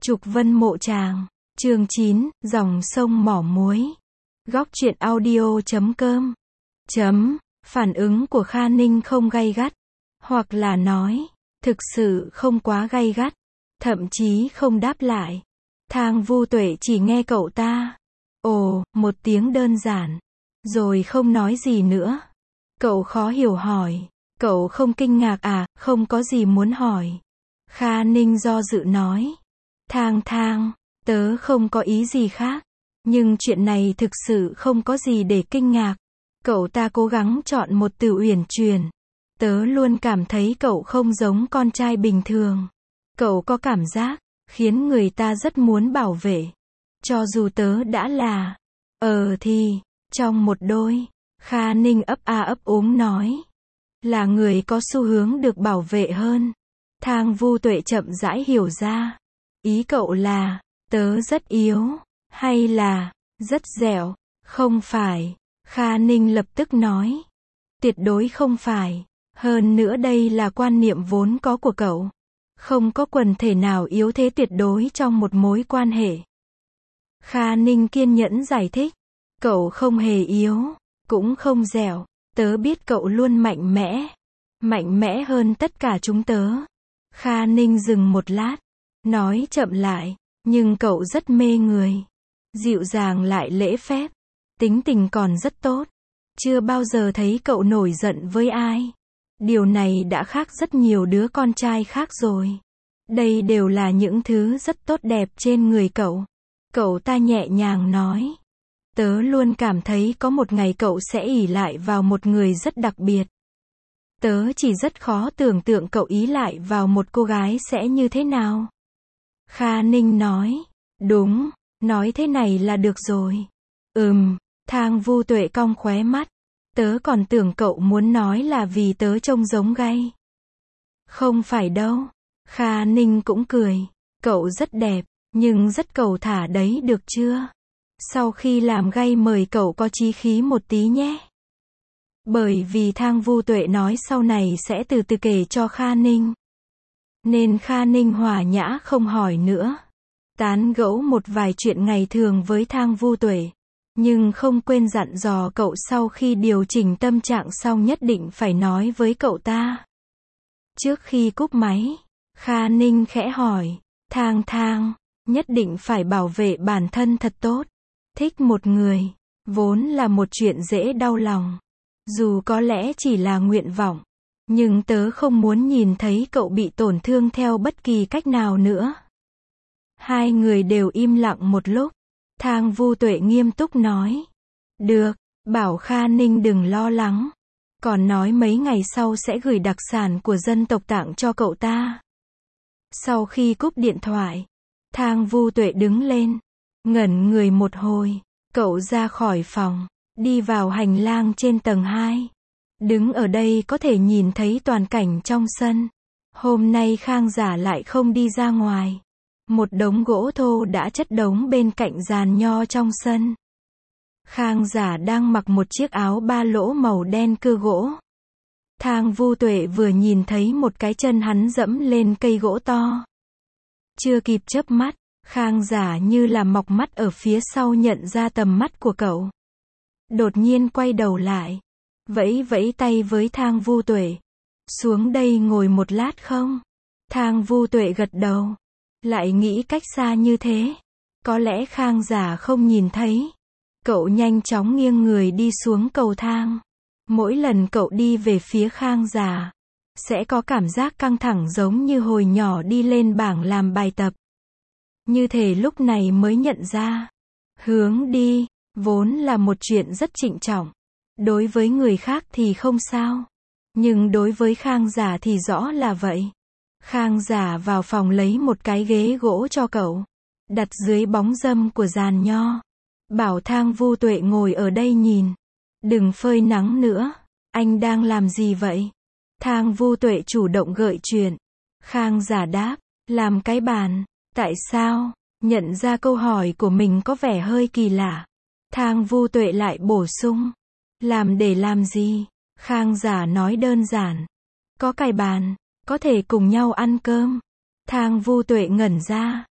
Trục Vân Mộ Tràng. Chương 9, dòng sông mỏ muối. Góc truyện audio.com. Phản ứng của Kha Ninh không gay gắt, hoặc là nói, thực sự không quá gay gắt, thậm chí không đáp lại. Thang Vu Tuệ chỉ nghe cậu ta ồ một tiếng đơn giản, rồi không nói gì nữa. Cậu khó hiểu hỏi, cậu không kinh ngạc à? Không có gì muốn hỏi. Kha Ninh do dự nói, Thang, tớ không có ý gì khác, nhưng chuyện này thực sự không có gì để kinh ngạc. Cậu ta cố gắng chọn một từ uyển chuyển. Tớ luôn cảm thấy cậu không giống con trai bình thường. Cậu có cảm giác khiến người ta rất muốn bảo vệ. Cho dù tớ đã là thì trong một đôi. Kha Ninh ấp a ấp úng nói, là người có xu hướng được bảo vệ hơn. Thang Vu Tuệ chậm rãi hiểu ra. Ý cậu là, tớ rất yếu, hay là, rất dẻo? Không phải. Kha Ninh lập tức nói, tuyệt đối không phải. Hơn nữa đây là quan niệm vốn có của cậu. Không có quần thể nào yếu thế tuyệt đối trong một mối quan hệ. Kha Ninh kiên nhẫn giải thích, cậu không hề yếu, cũng không dẻo. Tớ biết cậu luôn mạnh mẽ hơn tất cả chúng tớ. Kha Ninh dừng một lát, nói chậm lại, nhưng cậu rất mê người. Dịu dàng lại lễ phép, tính tình còn rất tốt. Chưa bao giờ thấy cậu nổi giận với ai. Điều này đã khác rất nhiều đứa con trai khác rồi. Đây đều là những thứ rất tốt đẹp trên người cậu. Cậu ta nhẹ nhàng nói, tớ luôn cảm thấy có một ngày cậu sẽ ỷ lại vào một người rất đặc biệt. Tớ chỉ rất khó tưởng tượng cậu ý lại vào một cô gái sẽ như thế nào. Kha Ninh nói, đúng, nói thế này là được rồi. Thang Vu Tuệ cong khóe mắt. Tớ còn tưởng cậu muốn nói là vì tớ trông giống gay. Không phải đâu. Kha Ninh cũng cười. Cậu rất đẹp, nhưng rất cầu thả đấy được chưa? Sau khi làm gay mời cậu có chí khí một tí nhé. Bởi vì Thang Vu Tuệ nói sau này sẽ từ từ kể cho Kha Ninh, nên Kha Ninh hòa nhã không hỏi nữa. Tán gẫu một vài chuyện ngày thường với Thang Vu Tuệ, nhưng không quên dặn dò cậu sau khi điều chỉnh tâm trạng xong nhất định phải nói với cậu ta. Trước khi cúp máy, Kha Ninh khẽ hỏi, Thang, nhất định phải bảo vệ bản thân thật tốt. Thích một người, vốn là một chuyện dễ đau lòng. Dù có lẽ chỉ là nguyện vọng, nhưng tớ không muốn nhìn thấy cậu bị tổn thương theo bất kỳ cách nào nữa. Hai người đều im lặng một lúc. Thang Vu Tuệ nghiêm túc nói, được, bảo Kha Ninh đừng lo lắng. Còn nói mấy ngày sau sẽ gửi đặc sản của dân tộc tặng cho cậu ta. Sau khi cúp điện thoại, Thang Vu Tuệ đứng lên, ngẩn người một hồi. Cậu ra khỏi phòng, đi vào hành lang trên tầng 2. Đứng ở đây có thể nhìn thấy toàn cảnh trong sân. Hôm nay Khang Giả lại không đi ra ngoài. Một đống gỗ thô đã chất đống bên cạnh giàn nho trong sân. Khang Giả đang mặc một chiếc áo ba lỗ màu đen cưa gỗ. Thang Vu Tuệ vừa nhìn thấy một cái chân hắn dẫm lên cây gỗ to. Chưa kịp chớp mắt, Khang Giả như là mọc mắt ở phía sau nhận ra tầm mắt của cậu. Đột nhiên quay đầu lại, vẫy tay với Thang Vu Tuệ. Xuống đây ngồi một lát không? Thang Vu Tuệ gật đầu. Lại nghĩ cách xa như thế, có lẽ Khang Giả không nhìn thấy. Cậu nhanh chóng nghiêng người đi xuống cầu thang. Mỗi lần cậu đi về phía Khang Giả, sẽ có cảm giác căng thẳng giống như hồi nhỏ đi lên bảng làm bài tập. Như thể lúc này mới nhận ra, hướng đi, vốn là một chuyện rất trịnh trọng. Đối với người khác thì không sao, nhưng đối với Khang Giả thì rõ là vậy. Khang Giả vào phòng lấy một cái ghế gỗ cho cậu, đặt dưới bóng râm của giàn nho. Bảo Thang Vu Tuệ ngồi ở đây nhìn. Đừng phơi nắng nữa. Anh đang làm gì vậy? Thang Vu Tuệ chủ động gợi chuyện. Khang Giả đáp, làm cái bàn. Tại sao? Nhận ra câu hỏi của mình có vẻ hơi kỳ lạ. Thang Vu Tuệ lại bổ sung, làm để làm gì? Khang Giả nói đơn giản, có cái bàn, có thể cùng nhau ăn cơm. Thang Vu Tuệ ngẩn ra.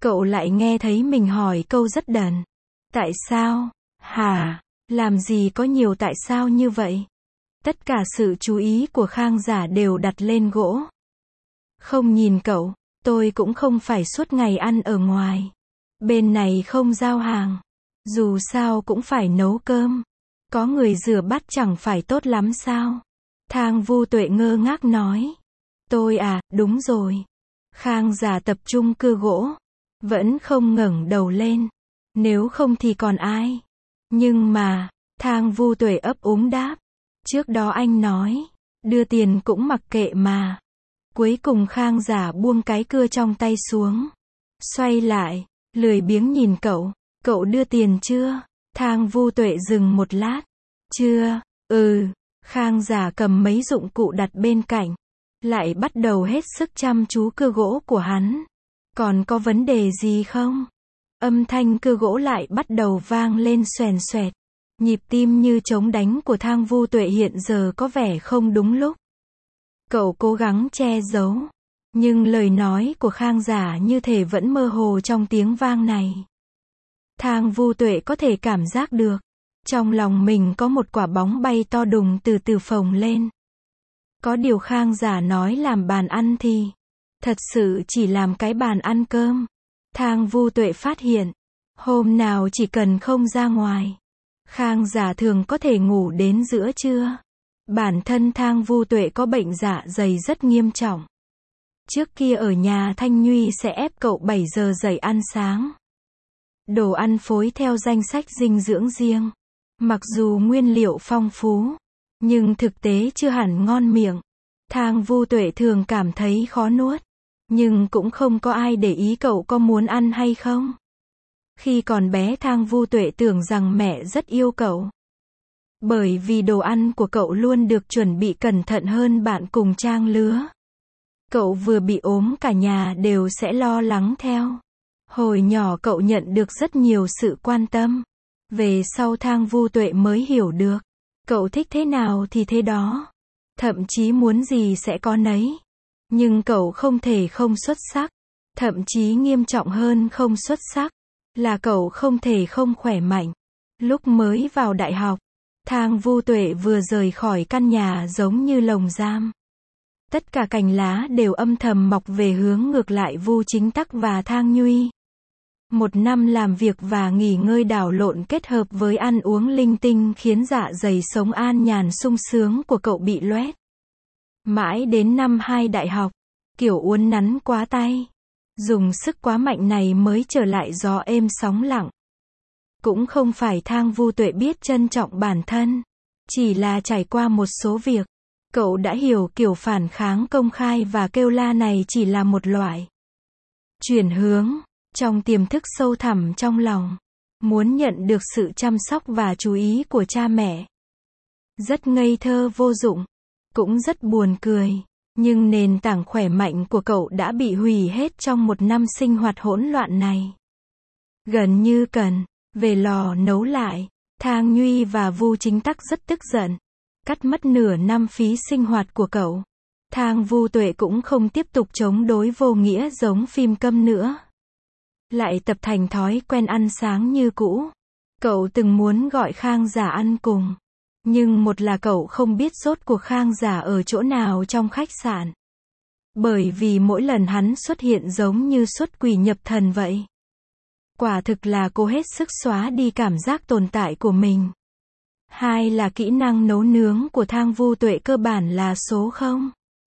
Cậu lại nghe thấy mình hỏi câu rất đần. Tại sao? Hả? Làm gì có nhiều tại sao như vậy? Tất cả sự chú ý của Khang Giả đều đặt lên gỗ. Không nhìn cậu, tôi cũng không phải suốt ngày ăn ở ngoài. Bên này không giao hàng. Dù sao cũng phải nấu cơm. Có người rửa bát chẳng phải tốt lắm sao? Thang Vu Tuệ ngơ ngác nói. Tôi à, đúng rồi. Khang Giả tập trung cưa gỗ. Vẫn không ngẩng đầu lên. Nếu không thì còn ai? Nhưng mà, Thang Vu Tuệ ấp úng đáp. Trước đó anh nói, đưa tiền cũng mặc kệ mà. Cuối cùng Khang Giả buông cái cưa trong tay xuống. Xoay lại, lười biếng nhìn cậu. Cậu đưa tiền chưa? Thang Vu Tuệ dừng một lát. Chưa, Khang Giả cầm mấy dụng cụ đặt bên cạnh. Lại bắt đầu hết sức chăm chú cưa gỗ của hắn. Còn có vấn đề gì không? Âm thanh cưa gỗ lại bắt đầu vang lên xoèn xoẹt. Nhịp tim như trống đánh của Thang Vu Tuệ hiện giờ có vẻ không đúng lúc. Cậu cố gắng che giấu. Nhưng lời nói của Khang Giả như thể vẫn mơ hồ trong tiếng vang này. Thang Vu Tuệ có thể cảm giác được. Trong lòng mình có một quả bóng bay to đùng từ từ phồng lên. Có điều Khang Giả nói làm bàn ăn thì thật sự chỉ làm cái bàn ăn cơm. Thang Vu Tuệ phát hiện. Hôm nào chỉ cần không ra ngoài. Khang Giả thường có thể ngủ đến giữa trưa. Bản thân Thang Vu Tuệ có bệnh dạ dày rất nghiêm trọng. Trước kia ở nhà Thanh Nhuy sẽ ép cậu 7 giờ dậy ăn sáng. Đồ ăn phối theo danh sách dinh dưỡng riêng. Mặc dù nguyên liệu phong phú, nhưng thực tế chưa hẳn ngon miệng. Thang Vu Tuệ thường cảm thấy khó nuốt. Nhưng cũng không có ai để ý cậu có muốn ăn hay không. Khi còn bé Thang Vu Tuệ tưởng rằng mẹ rất yêu cậu. Bởi vì đồ ăn của cậu luôn được chuẩn bị cẩn thận hơn bạn cùng trang lứa. Cậu vừa bị ốm cả nhà đều sẽ lo lắng theo. Hồi nhỏ cậu nhận được rất nhiều sự quan tâm. Về sau Thang Vu Tuệ mới hiểu được. Cậu thích thế nào thì thế đó. Thậm chí muốn gì sẽ có nấy. Nhưng cậu không thể không xuất sắc. Thậm chí nghiêm trọng hơn không xuất sắc. Là cậu không thể không khỏe mạnh. Lúc mới vào đại học, Thang Vu Tuệ vừa rời khỏi căn nhà giống như lồng giam. Tất cả cành lá đều âm thầm mọc về hướng ngược lại Vu Chính Tắc và Thang Nhuy. Một năm làm việc và nghỉ ngơi đảo lộn kết hợp với ăn uống linh tinh khiến dạ dày sống an nhàn sung sướng của cậu bị loét. Mãi đến năm 2 đại học, kiểu uốn nắn quá tay. Dùng sức quá mạnh này mới trở lại gió êm sóng lặng. Cũng không phải Thang Vu Tuệ biết trân trọng bản thân. Chỉ là trải qua một số việc. Cậu đã hiểu kiểu phản kháng công khai và kêu la này chỉ là một loại chuyển hướng. Trong tiềm thức sâu thẳm trong lòng. Muốn nhận được sự chăm sóc và chú ý của cha mẹ. Rất ngây thơ vô dụng. Cũng rất buồn cười. Nhưng nền tảng khỏe mạnh của cậu đã bị hủy hết trong một năm sinh hoạt hỗn loạn này. Gần như cần về lò nấu lại. Thang Nhuy và Vu Chính Tắc rất tức giận. Cắt mất nửa năm phí sinh hoạt của cậu. Thang Vu Tuệ cũng không tiếp tục chống đối vô nghĩa giống phim câm nữa. Lại tập thành thói quen ăn sáng như cũ. Cậu từng muốn gọi Khang Giả ăn cùng. Nhưng một là cậu không biết rốt cuộc Khang Giả ở chỗ nào trong khách sạn. Bởi vì mỗi lần hắn xuất hiện giống như xuất quỷ nhập thần vậy. Quả thực là cố hết sức xóa đi cảm giác tồn tại của mình. Hai là kỹ năng nấu nướng của Thang Vu Tuệ cơ bản là số 0.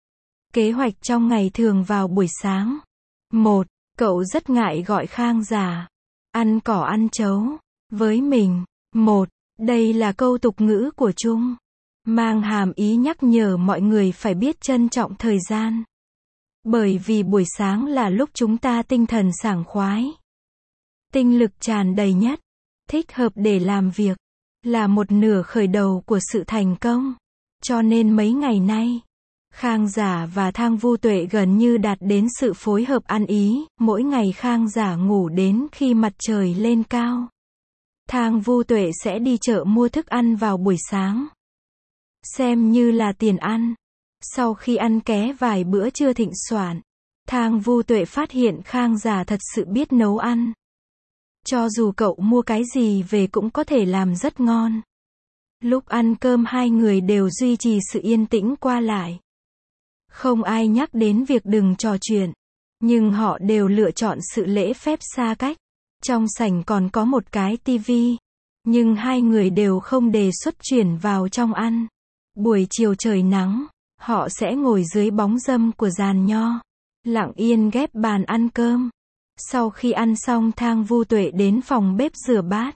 Kế hoạch trong ngày thường vào buổi sáng. 1. Cậu rất ngại gọi Khang Giả ăn cỏ ăn chấu với mình. 1. Đây là câu tục ngữ của Trung. Mang hàm ý nhắc nhở mọi người phải biết trân trọng thời gian. Bởi vì buổi sáng là lúc chúng ta tinh thần sảng khoái. Tinh lực tràn đầy nhất. Thích hợp để làm việc. Là một nửa khởi đầu của sự thành công. Cho nên mấy ngày nay, Khang Giả và Thang Vu Tuệ gần như đạt đến sự phối hợp ăn ý. Mỗi ngày Khang Giả ngủ đến khi mặt trời lên cao. Thang Vu Tuệ sẽ đi chợ mua thức ăn vào buổi sáng. Xem như là tiền ăn. Sau khi ăn ké vài bữa trưa thịnh soạn, Thang Vu Tuệ phát hiện Khang Giả thật sự biết nấu ăn. Cho dù cậu mua cái gì về cũng có thể làm rất ngon. Lúc ăn cơm hai người đều duy trì sự yên tĩnh qua lại. Không ai nhắc đến việc đừng trò chuyện. Nhưng họ đều lựa chọn sự lễ phép xa cách. Trong sảnh còn có một cái tivi. Nhưng hai người đều không đề xuất chuyển vào trong ăn. Buổi chiều trời nắng, họ sẽ ngồi dưới bóng râm của giàn nho. Lặng yên ghép bàn ăn cơm. Sau khi ăn xong Thang Vu Tuệ đến phòng bếp rửa bát.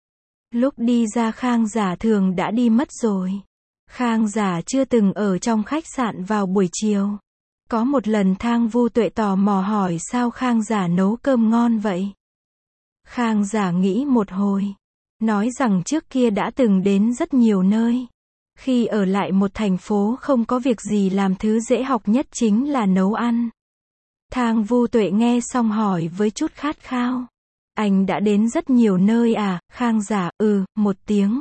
Lúc đi ra Khang Giả thường đã đi mất rồi. Khang Giả chưa từng ở trong khách sạn vào buổi chiều. Có một lần Thang Vu Tuệ tò mò hỏi sao Khang Giả nấu cơm ngon vậy. Khang Giả nghĩ một hồi. Nói rằng trước kia đã từng đến rất nhiều nơi. Khi ở lại một thành phố không có việc gì làm thứ dễ học nhất chính là nấu ăn. Thang Vu Tuệ nghe xong hỏi với chút khát khao. Anh đã đến rất nhiều nơi à? Khang Giả, một tiếng.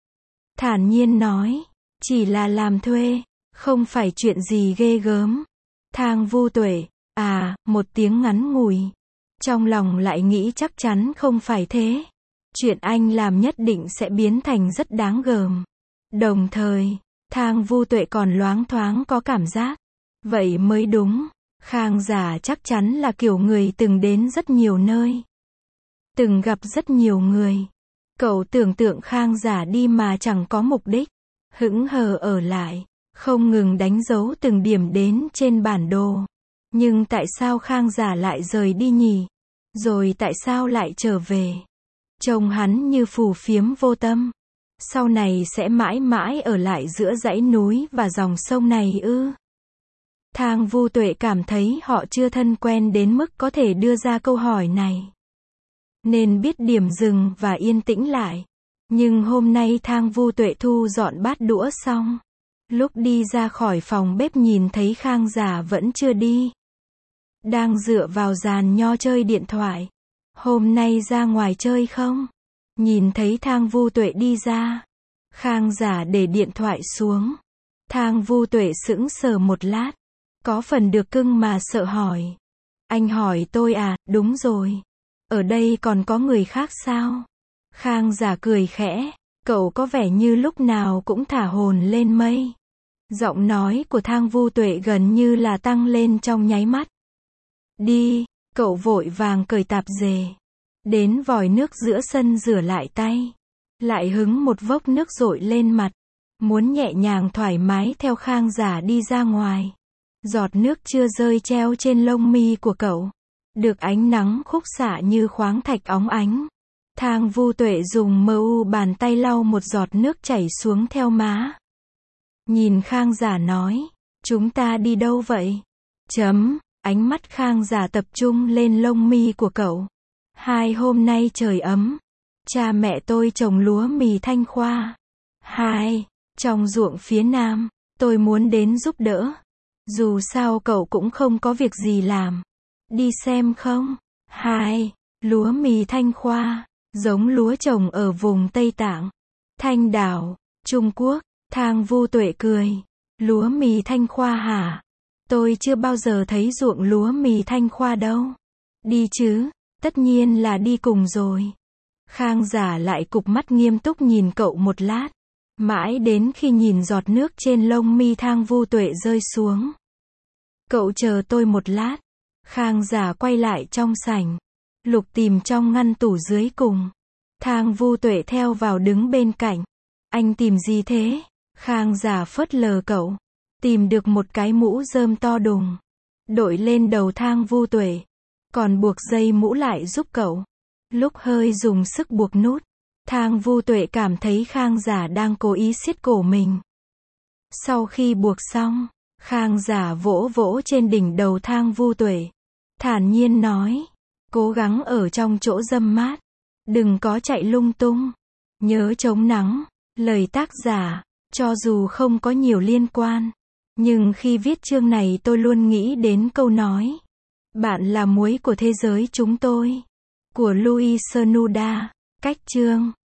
Thản nhiên nói. Chỉ là làm thuê, không phải chuyện gì ghê gớm. Thang Vu Tuệ, một tiếng ngắn ngủi. Trong lòng lại nghĩ chắc chắn không phải thế. Chuyện anh làm nhất định sẽ biến thành rất đáng gờm. Đồng thời, Thang Vu Tuệ còn loáng thoáng có cảm giác. Vậy mới đúng. Khang Giả chắc chắn là kiểu người từng đến rất nhiều nơi. Từng gặp rất nhiều người. Cậu tưởng tượng Khang Giả đi mà chẳng có mục đích. Hững hờ ở lại. Không ngừng đánh dấu từng điểm đến trên bản đồ. Nhưng tại sao Khang Giả lại rời đi nhỉ? Rồi tại sao lại trở về? Trông hắn như phù phiếm vô tâm. Sau này sẽ mãi mãi ở lại giữa dãy núi và dòng sông này ư? Thang Vu Tuệ cảm thấy họ chưa thân quen đến mức có thể đưa ra câu hỏi này. Nên biết điểm dừng và yên tĩnh lại. Nhưng hôm nay Thang Vu Tuệ thu dọn bát đũa xong. Lúc đi ra khỏi phòng bếp nhìn thấy Khang Giả vẫn chưa đi. Đang dựa vào giàn nho chơi điện thoại. Hôm nay ra ngoài chơi không? Nhìn thấy Thang Vu Tuệ đi ra. Khang Giả để điện thoại xuống. Thang Vu Tuệ sững sờ một lát. Có phần được cưng mà sợ hỏi. Anh hỏi tôi à? Đúng rồi. Ở đây còn có người khác sao? Khang Giả cười khẽ. Cậu có vẻ như lúc nào cũng thả hồn lên mây. Giọng nói của Thang Vu Tuệ gần như là tăng lên trong nháy mắt. Đi, cậu vội vàng cởi tạp dề. Đến vòi nước giữa sân rửa lại tay. Lại hứng một vốc nước dội lên mặt. Muốn nhẹ nhàng thoải mái theo Khang Giả đi ra ngoài. Giọt nước chưa rơi treo trên lông mi của cậu. Được ánh nắng khúc xạ như khoáng thạch óng ánh. Thang Vu Tuệ dùng bàn tay lau một giọt nước chảy xuống theo má. Nhìn Khang Giả nói. Chúng ta đi đâu vậy? Ánh mắt Khang Giả tập trung lên lông mi của cậu. Hôm nay trời ấm. Cha mẹ tôi trồng lúa mì Thanh Khoa. Trong ruộng phía nam. Tôi muốn đến giúp đỡ. Dù sao cậu cũng không có việc gì làm. Đi xem không? Lúa mì Thanh Khoa. Giống lúa trồng ở vùng Tây Tạng. Thanh Đảo, Trung Quốc. Thang Vu Tuệ cười. Lúa mì Thanh Khoa hả? Tôi chưa bao giờ thấy ruộng lúa mì Thanh Khoa đâu. Đi chứ, tất nhiên là đi cùng rồi. Khang Giả lại cụp mắt nghiêm túc nhìn cậu một lát. Mãi đến khi nhìn giọt nước trên lông mi Thang Vu Tuệ rơi xuống. Cậu chờ tôi một lát. Khang Giả quay lại trong sảnh. Lục tìm trong ngăn tủ dưới cùng. Thang Vu Tuệ theo vào đứng bên cạnh. Anh tìm gì thế? Khang Giả phớt lờ cậu. Tìm được một cái mũ rơm to đùng. Đội lên đầu Thang Vu Tuệ. Còn buộc dây mũ lại giúp cậu. Lúc hơi dùng sức buộc nút. Thang Vu Tuệ cảm thấy Khang Giả đang cố ý siết cổ mình. Sau khi buộc xong, Khang Giả vỗ vỗ trên đỉnh đầu Thang Vu Tuệ. Thản nhiên nói. Cố gắng ở trong chỗ râm mát. Đừng có chạy lung tung. Nhớ chống nắng. Lời tác giả. Cho dù không có nhiều liên quan. Nhưng khi viết chương này tôi luôn nghĩ đến câu nói. Bạn là muối của thế giới chúng tôi. Của Louis Senuda. Cách chương.